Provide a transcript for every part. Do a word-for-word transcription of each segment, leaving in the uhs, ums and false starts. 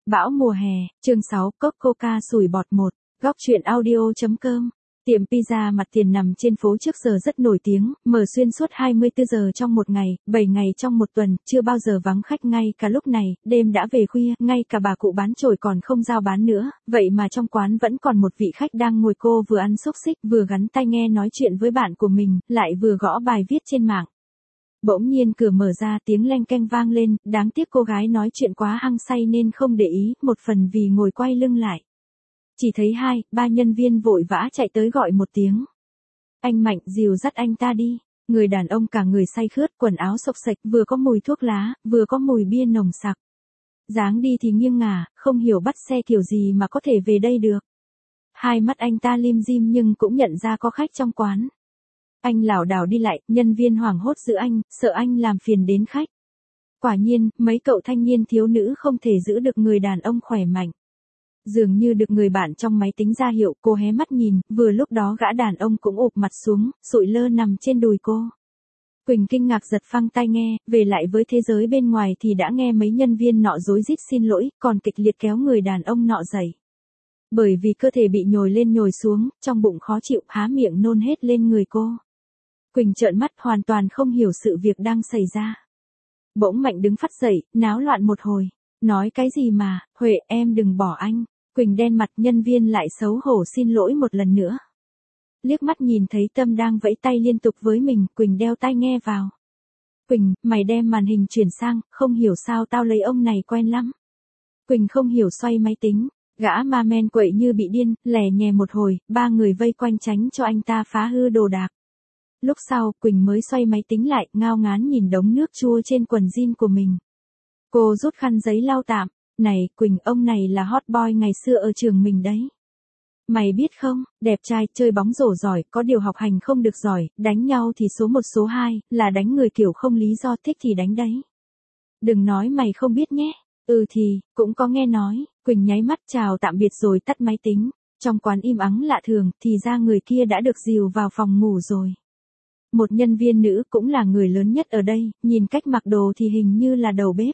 Bão mùa hè, chương sáu, cốc coca sủi bọt một, góc truyện audio chấm com. Tiệm pizza mặt tiền nằm trên phố trước giờ rất nổi tiếng, mở xuyên suốt hai mươi tư giờ trong một ngày, bảy ngày trong một tuần, chưa bao giờ vắng khách ngay cả lúc này, đêm đã về khuya, ngay cả bà cụ bán chổi còn không giao bán nữa, vậy mà trong quán vẫn còn một vị khách đang ngồi, cô vừa ăn xúc xích, vừa gắn tai nghe nói chuyện với bạn của mình, lại vừa gõ bài viết trên mạng. Bỗng nhiên cửa mở ra, tiếng leng keng vang lên, đáng tiếc cô gái nói chuyện quá hăng say nên không để ý, một phần vì ngồi quay lưng lại. Chỉ thấy hai, ba nhân viên vội vã chạy tới gọi một tiếng. Anh Mạnh, dìu dắt anh ta đi. Người đàn ông cả người say khướt, quần áo xộc xệch, vừa có mùi thuốc lá, vừa có mùi bia nồng sặc. Dáng đi thì nghiêng ngả, không hiểu bắt xe kiểu gì mà có thể về đây được. Hai mắt anh ta lim dim nhưng cũng nhận ra có khách trong quán. Anh lảo đảo đi lại, nhân viên hoảng hốt giữ anh, sợ anh làm phiền đến khách. Quả nhiên, mấy cậu thanh niên thiếu nữ không thể giữ được người đàn ông khỏe mạnh. Dường như được người bạn trong máy tính ra hiệu, cô hé mắt nhìn, vừa lúc đó gã đàn ông cũng ụp mặt xuống, sụi lơ nằm trên đùi cô. Quỳnh kinh ngạc giật phăng tai nghe, về lại với thế giới bên ngoài thì đã nghe mấy nhân viên nọ rối rít xin lỗi, còn kịch liệt kéo người đàn ông nọ dậy. Bởi vì cơ thể bị nhồi lên nhồi xuống, trong bụng khó chịu, há miệng nôn hết lên người cô. Quỳnh trợn mắt hoàn toàn không hiểu sự việc đang xảy ra. Bỗng Mạnh đứng phắt dậy, náo loạn một hồi. Nói cái gì mà, Huệ em đừng bỏ anh. Quỳnh đen mặt, nhân viên lại xấu hổ xin lỗi một lần nữa. Liếc mắt nhìn thấy Tâm đang vẫy tay liên tục với mình, Quỳnh đeo tai nghe vào. Quỳnh, mày đem màn hình chuyển sang, không hiểu sao tao lấy ông này quen lắm. Quỳnh không hiểu xoay máy tính, gã ma men quậy như bị điên, lè nhè một hồi, ba người vây quanh tránh cho anh ta phá hư đồ đạc. Lúc sau, Quỳnh mới xoay máy tính lại, ngao ngán nhìn đống nước chua trên quần jean của mình. Cô rút khăn giấy lau tạm. Này, Quỳnh, ông này là hot boy ngày xưa ở trường mình đấy. Mày biết không, đẹp trai, chơi bóng rổ giỏi, có điều học hành không được giỏi, đánh nhau thì số một số hai, là đánh người kiểu không lý do, thích thì đánh đấy. Đừng nói mày không biết nhé. Ừ thì, cũng có nghe nói. Quỳnh nháy mắt chào tạm biệt rồi tắt máy tính. Trong quán im ắng lạ thường, thì ra người kia đã được dìu vào phòng ngủ rồi. Một nhân viên nữ cũng là người lớn nhất ở đây, nhìn cách mặc đồ thì hình như là đầu bếp.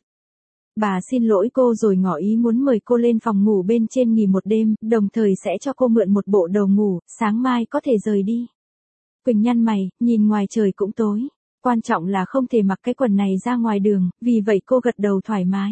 Bà xin lỗi cô rồi ngỏ ý muốn mời cô lên phòng ngủ bên trên nghỉ một đêm, đồng thời sẽ cho cô mượn một bộ đồ ngủ, sáng mai có thể rời đi. Quỳnh nhăn mày, nhìn ngoài trời cũng tối. Quan trọng là không thể mặc cái quần này ra ngoài đường, vì vậy cô gật đầu thoải mái.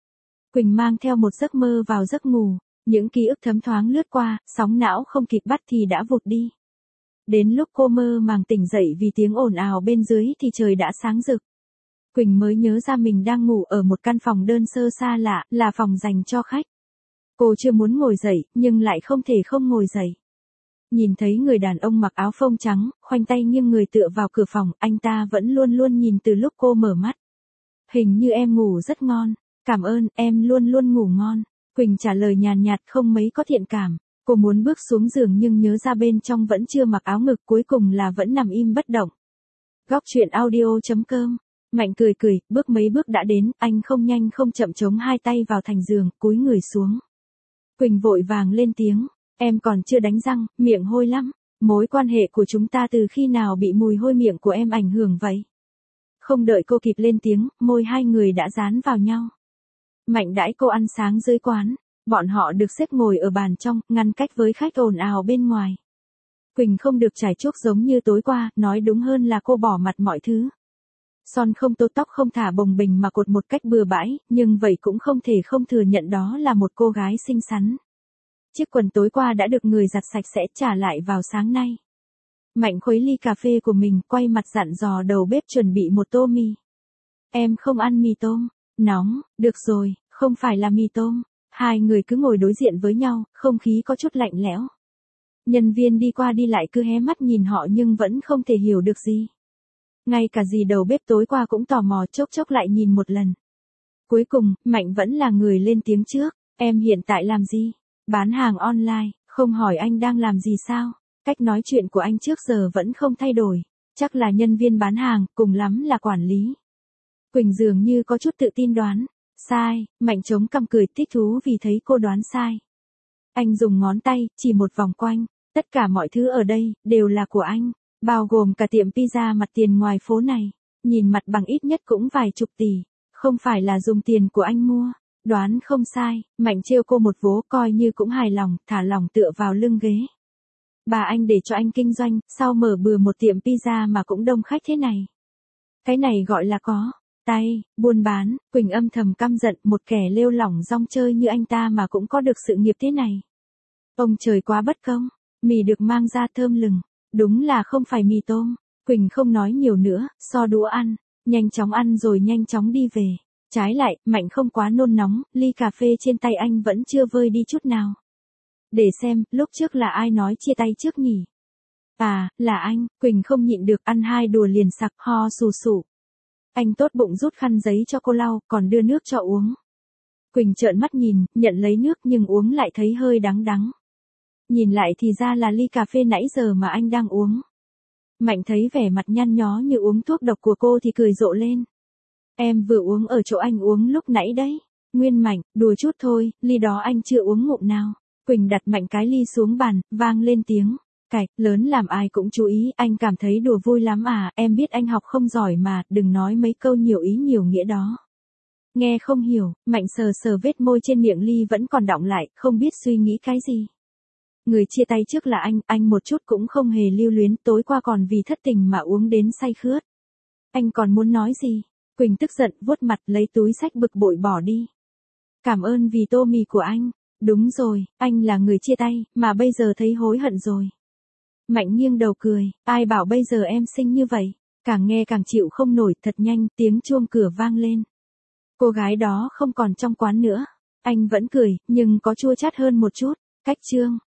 Quỳnh mang theo một giấc mơ vào giấc ngủ, những ký ức thấm thoáng lướt qua, sóng não không kịp bắt thì đã vụt đi. Đến lúc cô mơ màng tỉnh dậy vì tiếng ồn ào bên dưới thì trời đã sáng rực. Quỳnh mới nhớ ra mình đang ngủ ở một căn phòng đơn sơ xa lạ, là phòng dành cho khách. Cô chưa muốn ngồi dậy, nhưng lại không thể không ngồi dậy. Nhìn thấy người đàn ông mặc áo phông trắng, khoanh tay nghiêng người tựa vào cửa phòng, anh ta vẫn luôn luôn nhìn từ lúc cô mở mắt. Hình như em ngủ rất ngon. Cảm ơn, em luôn luôn ngủ ngon. Quỳnh trả lời nhàn nhạt không mấy có thiện cảm. Cô muốn bước xuống giường nhưng nhớ ra bên trong vẫn chưa mặc áo ngực, cuối cùng là vẫn nằm im bất động. Góc truyện audio chấm com. Mạnh cười cười, bước mấy bước đã đến, anh không nhanh không chậm chống hai tay vào thành giường, cúi người xuống. Quỳnh vội vàng lên tiếng, em còn chưa đánh răng, miệng hôi lắm. Mối quan hệ của chúng ta từ khi nào bị mùi hôi miệng của em ảnh hưởng vậy? Không đợi cô kịp lên tiếng, môi hai người đã dán vào nhau. Mạnh đãi cô ăn sáng dưới quán. Bọn họ được xếp ngồi ở bàn trong, ngăn cách với khách ồn ào bên ngoài. Quỳnh không được chải chuốt giống như tối qua, nói đúng hơn là cô bỏ mặt mọi thứ. Son không tô, tóc không thả bồng bềnh mà cột một cách bừa bãi, nhưng vậy cũng không thể không thừa nhận đó là một cô gái xinh xắn. Chiếc quần tối qua đã được người giặt sạch sẽ trả lại vào sáng nay. Mạnh khuấy ly cà phê của mình, quay mặt dặn dò đầu bếp chuẩn bị một tô mì. Em không ăn mì tôm. Nóng, được rồi, không phải là mì tôm. Hai người cứ ngồi đối diện với nhau, không khí có chút lạnh lẽo. Nhân viên đi qua đi lại cứ hé mắt nhìn họ nhưng vẫn không thể hiểu được gì. Ngay cả dì đầu bếp tối qua cũng tò mò chốc chốc lại nhìn một lần. Cuối cùng, Mạnh vẫn là người lên tiếng trước. Em hiện tại làm gì? Bán hàng online, không hỏi anh đang làm gì sao? Cách nói chuyện của anh trước giờ vẫn không thay đổi. Chắc là nhân viên bán hàng, cùng lắm là quản lý. Quỳnh dường như có chút tự tin đoán. Sai, Mạnh chống cằm cười thích thú vì thấy cô đoán sai. Anh dùng ngón tay, chỉ một vòng quanh. Tất cả mọi thứ ở đây, đều là của anh. Bao gồm cả tiệm pizza mặt tiền ngoài phố này. Nhìn mặt bằng ít nhất cũng vài chục tỷ. Không phải là dùng tiền của anh mua. Đoán không sai, Mạnh trêu cô một vố coi như cũng hài lòng, thả lỏng tựa vào lưng ghế. Bà anh để cho anh kinh doanh, sao mở bừa một tiệm pizza mà cũng đông khách thế này. Cái này gọi là có tay, buôn bán. Quỳnh âm thầm căm giận, một kẻ lêu lỏng rong chơi như anh ta mà cũng có được sự nghiệp thế này. Ông trời quá bất công, mì được mang ra thơm lừng, đúng là không phải mì tôm. Quỳnh không nói nhiều nữa, so đũa ăn, nhanh chóng ăn rồi nhanh chóng đi về. Trái lại, Mạnh không quá nôn nóng, ly cà phê trên tay anh vẫn chưa vơi đi chút nào. Để xem, lúc trước là ai nói chia tay trước nhỉ? À, là anh. Quỳnh không nhịn được, ăn hai đùa liền sặc ho sù sụ. Anh tốt bụng rút khăn giấy cho cô lau, còn đưa nước cho uống. Quỳnh trợn mắt nhìn, nhận lấy nước nhưng uống lại thấy hơi đắng đắng. Nhìn lại thì ra là ly cà phê nãy giờ mà anh đang uống. Mạnh thấy vẻ mặt nhăn nhó như uống thuốc độc của cô thì cười rộ lên. Em vừa uống ở chỗ anh uống lúc nãy đấy. Nguyên Mạnh, đùa chút thôi, ly đó anh chưa uống ngụm nào. Quỳnh đặt mạnh cái ly xuống bàn, vang lên tiếng. Cạch, lớn làm ai cũng chú ý, anh cảm thấy đùa vui lắm à, em biết anh học không giỏi mà, đừng nói mấy câu nhiều ý nhiều nghĩa đó. Nghe không hiểu, Mạnh sờ sờ vết môi trên miệng ly vẫn còn đọng lại, không biết suy nghĩ cái gì. Người chia tay trước là anh, anh một chút cũng không hề lưu luyến, tối qua còn vì thất tình mà uống đến say khướt. Anh còn muốn nói gì? Quỳnh tức giận, vuốt mặt, lấy túi xách bực bội bỏ đi. Cảm ơn vì tô mì của anh. Đúng rồi, anh là người chia tay, mà bây giờ thấy hối hận rồi. Mạnh nghiêng đầu cười, ai bảo bây giờ em xinh như vậy. Càng nghe càng chịu không nổi, thật nhanh, tiếng chuông cửa vang lên. Cô gái đó không còn trong quán nữa. Anh vẫn cười, nhưng có chua chát hơn một chút. Cách chương.